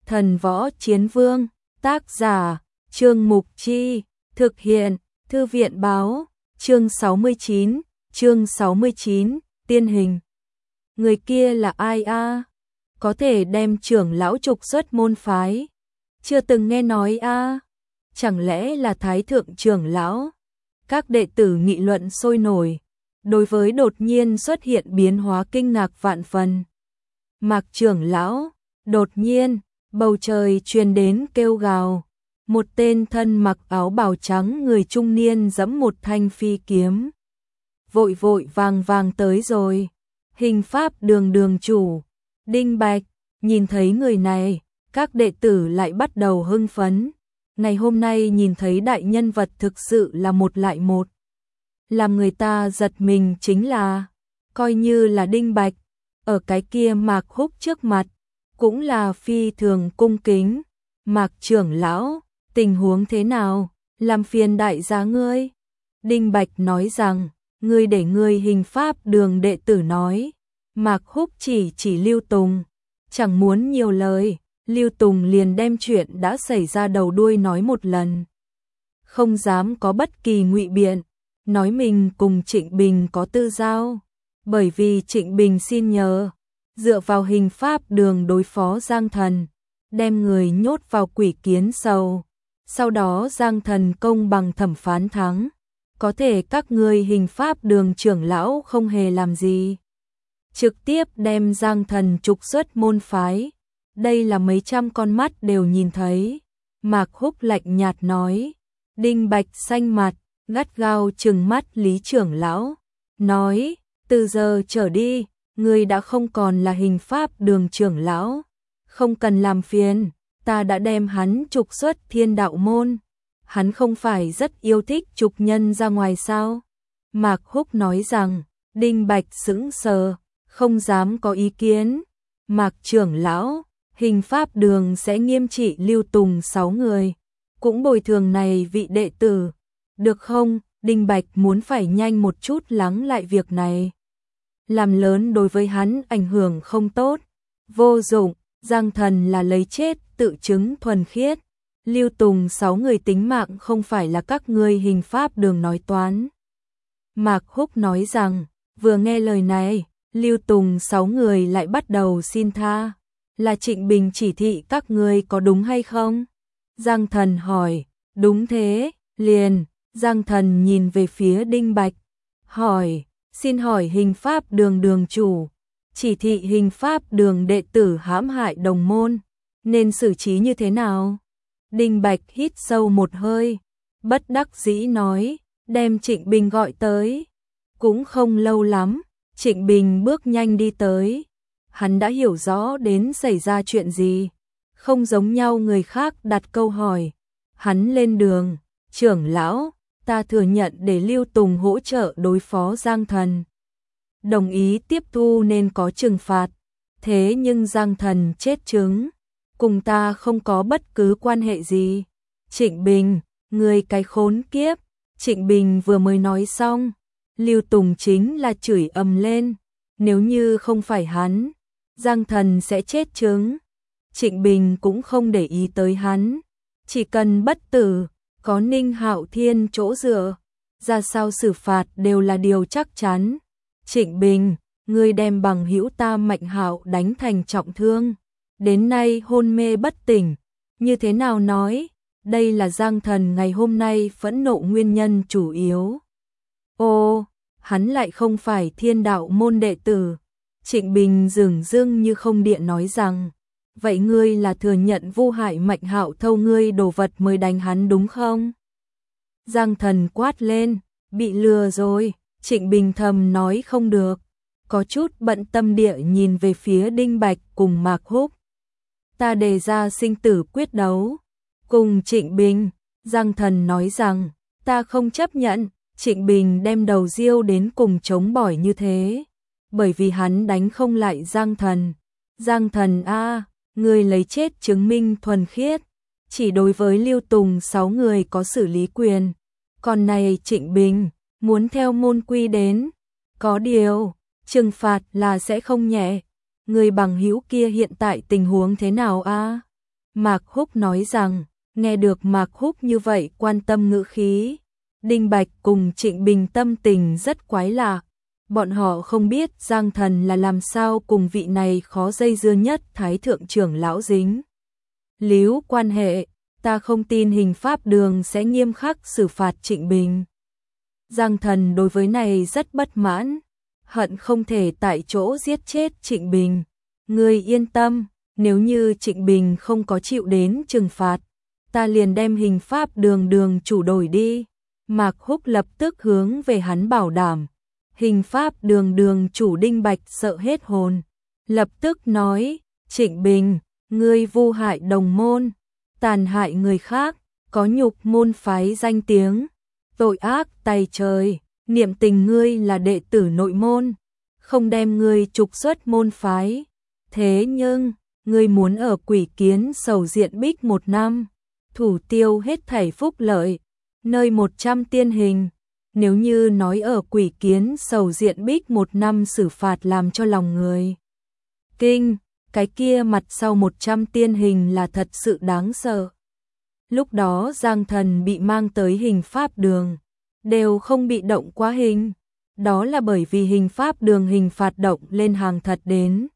Thần Võ Chiến Vương, tác giả, Trương Mục Chi, thực hiện, Thư viện Báo, chương 69, tiên hình. Người kia là ai a? Có thể đem trưởng lão trục xuất môn phái? Chưa từng nghe nói a? Chẳng lẽ là Thái thượng trưởng lão? Các đệ tử nghị luận sôi nổi, đối với đột nhiên xuất hiện biến hóa kinh ngạc vạn phần. Mạc trưởng lão, đột nhiên, bầu trời truyền đến kêu gào, một tên thân mặc áo bào trắng người trung niên giẫm một thanh phi kiếm. Vội vội vàng vàng tới rồi, Hình Pháp đường đường chủ, Đinh Bạch, nhìn thấy người này, các đệ tử lại bắt đầu hưng phấn. Ngày hôm nay nhìn thấy đại nhân vật thực sự là một lại một. Làm người ta giật mình chính là, coi như là Đinh Bạch, ở cái kia Mạc Húc trước mặt, cũng là phi thường cung kính. Mạc trưởng lão, tình huống thế nào, làm phiền đại giá ngươi. Đinh Bạch nói rằng, ngươi để ngươi Hình Pháp đường đệ tử nói. Mạc Húc chỉ Lưu Tùng, chẳng muốn nhiều lời, Lưu Tùng liền đem chuyện đã xảy ra đầu đuôi nói một lần. Không dám có bất kỳ ngụy biện, nói mình cùng Trịnh Bình có tư giao, bởi vì Trịnh Bình xin nhờ, dựa vào Hình Pháp đường đối phó Giang Thần, đem người nhốt vào quỷ kiến sầu. Sau đó Giang Thần công bằng thẩm phán thắng, có thể các ngươi Hình Pháp đường trưởng lão không hề làm gì, trực tiếp đem Giang Thần trục xuất môn phái. Đây là mấy trăm con mắt đều nhìn thấy. Mạc Húc lạnh nhạt nói. Đinh Bạch xanh mặt, gắt gao trừng mắt Lý trưởng lão, nói, từ giờ trở đi, ngươi đã không còn là Hình Pháp đường trưởng lão, không cần làm phiền, ta đã đem hắn trục xuất Thiên Đạo môn. Hắn không phải rất yêu thích trục nhân ra ngoài sao? Mạc Húc nói rằng. Đinh Bạch sững sờ, không dám có ý kiến. Mạc trưởng lão, Hình Pháp đường sẽ nghiêm trị Lưu Tùng 6 người, cũng bồi thường này vị đệ tử, được không? Đinh Bạch muốn phải nhanh một chút lắng lại việc này, làm lớn đối với hắn ảnh hưởng không tốt. Vô dụng, Giang Thần là lấy chết tự chứng thuần khiết, Lưu Tùng 6 người tính mạng không phải là các ngươi Hình Pháp đường nói toán. Mạc Húc nói rằng, vừa nghe lời này, Lưu Tùng 6 người lại bắt đầu xin tha. Là Trịnh Bình chỉ thị các ngươi có đúng hay không? Giang Thần hỏi. Đúng thế. Liền, Giang Thần nhìn về phía Đinh Bạch, hỏi, xin hỏi Hình Pháp đường đường chủ, chỉ thị Hình Pháp đường đệ tử hãm hại đồng môn, nên xử trí như thế nào? Đinh Bạch hít sâu một hơi, bất đắc dĩ nói, đem Trịnh Bình gọi tới. Cũng không lâu lắm, Trịnh Bình bước nhanh đi tới. Hắn đã hiểu rõ đến xảy ra chuyện gì, không giống nhau người khác đặt câu hỏi. Hắn lên đường, trưởng lão, ta thừa nhận để Lưu Tùng hỗ trợ đối phó Giang Thần, đồng ý tiếp thu nên có trừng phạt, thế nhưng Giang Thần chết chứng, cùng ta không có bất cứ quan hệ gì. Trịnh Bình, người cái khốn kiếp. Trịnh Bình vừa mới nói xong, Lưu Tùng chính là chửi ầm lên, nếu như không phải hắn, Giang Thần sẽ chết chứng. Trịnh Bình cũng không để ý tới hắn, chỉ cần bất tử, có Ninh Hạo Thiên chỗ dựa, ra sao xử phạt đều là điều chắc chắn. Trịnh Bình, ngươi đem bằng hữu ta Mạnh Hạo đánh thành trọng thương, đến nay hôn mê bất tỉnh, như thế nào nói? Đây là Giang Thần ngày hôm nay phẫn nộ nguyên nhân chủ yếu. Ô, hắn lại không phải Thiên Đạo môn đệ tử. Trịnh Bình dửng dưng như không điện nói rằng, vậy ngươi là thừa nhận vu hại Mạnh Hạo thâu ngươi đồ vật mới đánh hắn đúng không? Giang Thần quát lên, bị lừa rồi. Trịnh Bình thầm nói không được, có chút bận tâm địa nhìn về phía Đinh Bạch cùng Mạc Húc. Ta đề ra sinh tử quyết đấu cùng Trịnh Bình. Giang Thần nói rằng, ta không chấp nhận Trịnh Bình đem đầu riêu đến cùng chống bỏi như thế, bởi vì hắn đánh không lại Giang Thần. Giang Thần a, người lấy chết chứng minh thuần khiết, chỉ đối với Lưu Tùng 6 người có xử lý quyền, còn này Trịnh Bình muốn theo môn quy đến, có điều trừng phạt là sẽ không nhẹ. Người bằng hữu kia hiện tại tình huống thế nào a? Mạc Húc nói rằng, nghe được Mạc Húc như vậy quan tâm ngữ khí, Đinh Bạch cùng Trịnh Bình tâm tình rất quái lạ. Bọn họ không biết Giang Thần là làm sao cùng vị này khó dây dưa nhất Thái thượng trưởng lão dính líu quan hệ, ta không tin hình pháp đường sẽ nghiêm khắc xử phạt Trịnh Bình. Giang Thần đối với này rất bất mãn, hận không thể tại chỗ giết chết Trịnh Bình. Ngươi yên tâm, nếu như Trịnh Bình không có chịu đến trừng phạt, ta liền đem hình pháp đường chủ đổi đi. Mạc Húc lập tức hướng về hắn bảo đảm. Hình pháp đường chủ Đinh Bạch sợ hết hồn, lập tức nói, Trịnh Bình, ngươi vu hại đồng môn, tàn hại người khác, có nhục môn phái danh tiếng, tội ác tày trời, niệm tình ngươi là đệ tử nội môn, không đem ngươi trục xuất môn phái. Thế nhưng, ngươi muốn ở Quỷ Kiến Sầu diện bích 1 năm, thủ tiêu hết thảy phúc lợi, nơi 100 tiên hình. Nếu như nói ở Quỷ Kiến Sầu diện bích 1 năm xử phạt làm cho lòng người kinh, cái kia mặt sau 100 tiên hình là thật sự đáng sợ. Lúc đó Giang Thần bị mang tới hình pháp đường, đều không bị động quá hình. Đó là bởi vì hình pháp đường hình phạt động lên hàng thật đến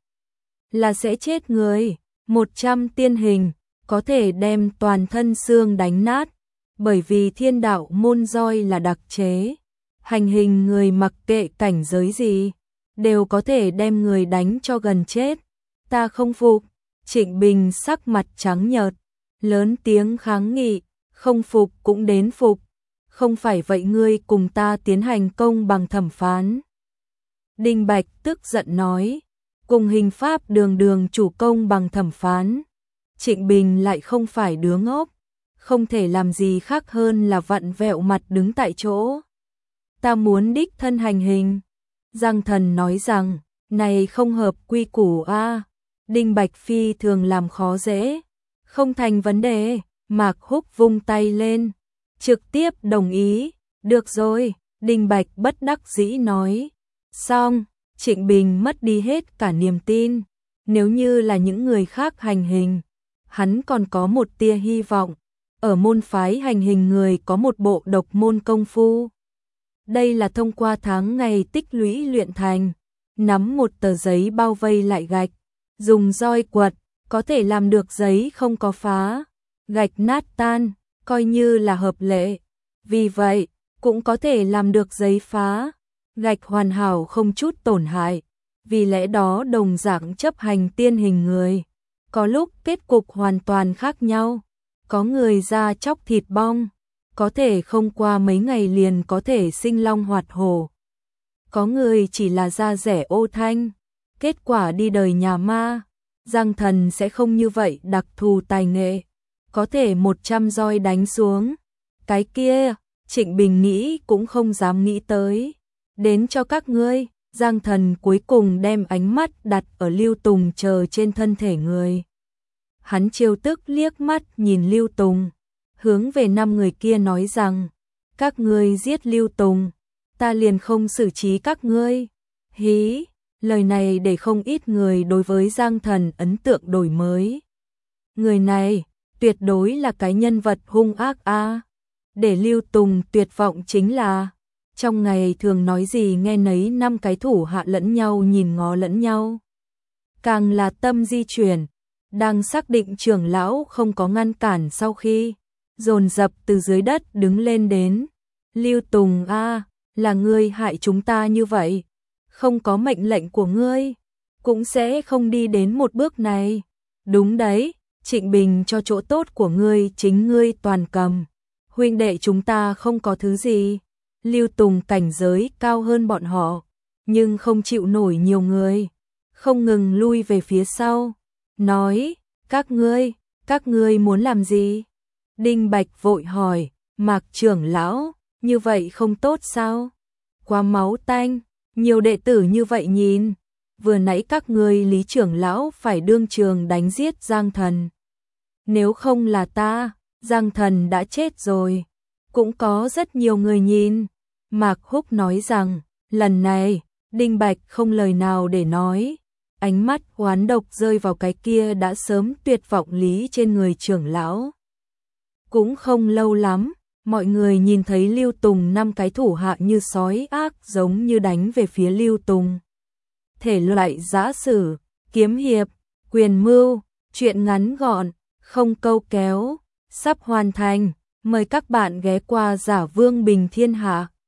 là sẽ chết người. 100 tiên hình có thể đem toàn thân xương đánh nát, bởi vì thiên đạo môn roi là đặc chế. Hành hình người mặc kệ cảnh giới gì, đều có thể đem người đánh cho gần chết. Ta không phục. Trịnh Bình sắc mặt trắng nhợt, lớn tiếng kháng nghị, không phục cũng đến phục. Không phải vậy ngươi cùng ta tiến hành công bằng thẩm phán. Đinh Bạch tức giận nói, cùng hình pháp đường chủ công bằng thẩm phán. Trịnh Bình lại không phải đứa ngốc, không thể làm gì khác hơn là vặn vẹo mặt đứng tại chỗ. Ta muốn đích thân hành hình. Giang Thần nói rằng, này không hợp quy củ a. Đinh Bạch phi thường làm khó dễ. Không thành vấn đề. Mạc Húc vung tay lên, trực tiếp đồng ý. Được rồi, Đinh Bạch bất đắc dĩ nói. Xong, Trịnh Bình mất đi hết cả niềm tin. Nếu như là những người khác hành hình, hắn còn có một tia hy vọng. Ở môn phái hành hình người có một bộ độc môn công phu. Đây là thông qua tháng ngày tích lũy luyện thành. Nắm một tờ giấy bao vây lại gạch, dùng roi quật, có thể làm được giấy không có phá, gạch nát tan, coi như là hợp lệ. Vì vậy, cũng có thể làm được giấy phá, gạch hoàn hảo không chút tổn hại. Vì lẽ đó đồng dạng chấp hành tiên hình người, có lúc kết cục hoàn toàn khác nhau. Có người da chóc thịt bong, có thể không qua mấy ngày liền có thể sinh long hoạt hổ. Có người chỉ là da rẻ ô thanh, kết quả đi đời nhà ma. Giang Thần sẽ không như vậy đặc thù tài nghệ, có thể 100 roi đánh xuống. Cái kia, Trịnh Bình nghĩ cũng không dám nghĩ tới. Đến cho các ngươi. Giang Thần cuối cùng đem ánh mắt đặt ở Lưu Tùng chờ trên thân thể người. Hắn trêu tức liếc mắt nhìn Lưu Tùng, hướng về 5 người kia nói rằng, các ngươi giết Lưu Tùng, ta liền không xử trí các ngươi. Hí, lời này để không ít người đối với Giang Thần ấn tượng đổi mới. Người này, tuyệt đối là cái nhân vật hung ác a. Để Lưu Tùng tuyệt vọng chính là, trong ngày thường nói gì nghe nấy 5 cái thủ hạ lẫn nhau nhìn ngó lẫn nhau. Càng là tâm di chuyển, đang xác định trưởng lão không có ngăn cản sau khi, dồn dập từ dưới đất đứng lên đến. Lưu Tùng a, là ngươi hại chúng ta như vậy, không có mệnh lệnh của ngươi, cũng sẽ không đi đến một bước này. Đúng đấy, Trịnh Bình cho chỗ tốt của ngươi chính ngươi toàn cầm. Huynh đệ chúng ta không có thứ gì. Lưu Tùng cảnh giới cao hơn bọn họ, nhưng không chịu nổi nhiều người, không ngừng lui về phía sau, nói, các ngươi muốn làm gì? Đinh Bạch vội hỏi, Mạc trưởng lão, như vậy không tốt sao? Quá máu tanh, nhiều đệ tử như vậy nhìn, vừa nãy các ngươi Lý trưởng lão phải đương trường đánh giết Giang Thần. Nếu không là ta, Giang Thần đã chết rồi. Cũng có rất nhiều người nhìn. Mạc Húc nói rằng, lần này, Đinh Bạch không lời nào để nói. ánh mắt oán độc rơi vào cái kia đã sớm tuyệt vọng lý trên người trưởng lão. Cũng không lâu lắm, mọi người nhìn thấy Lưu Tùng 5 cái thủ hạ như sói ác giống như đánh về phía Lưu Tùng. Thể loại giã sử, kiếm hiệp, quyền mưu, truyện ngắn gọn, không câu kéo, sắp hoàn thành. Mời các bạn ghé qua Giả Vương Bình Thiên Hạ.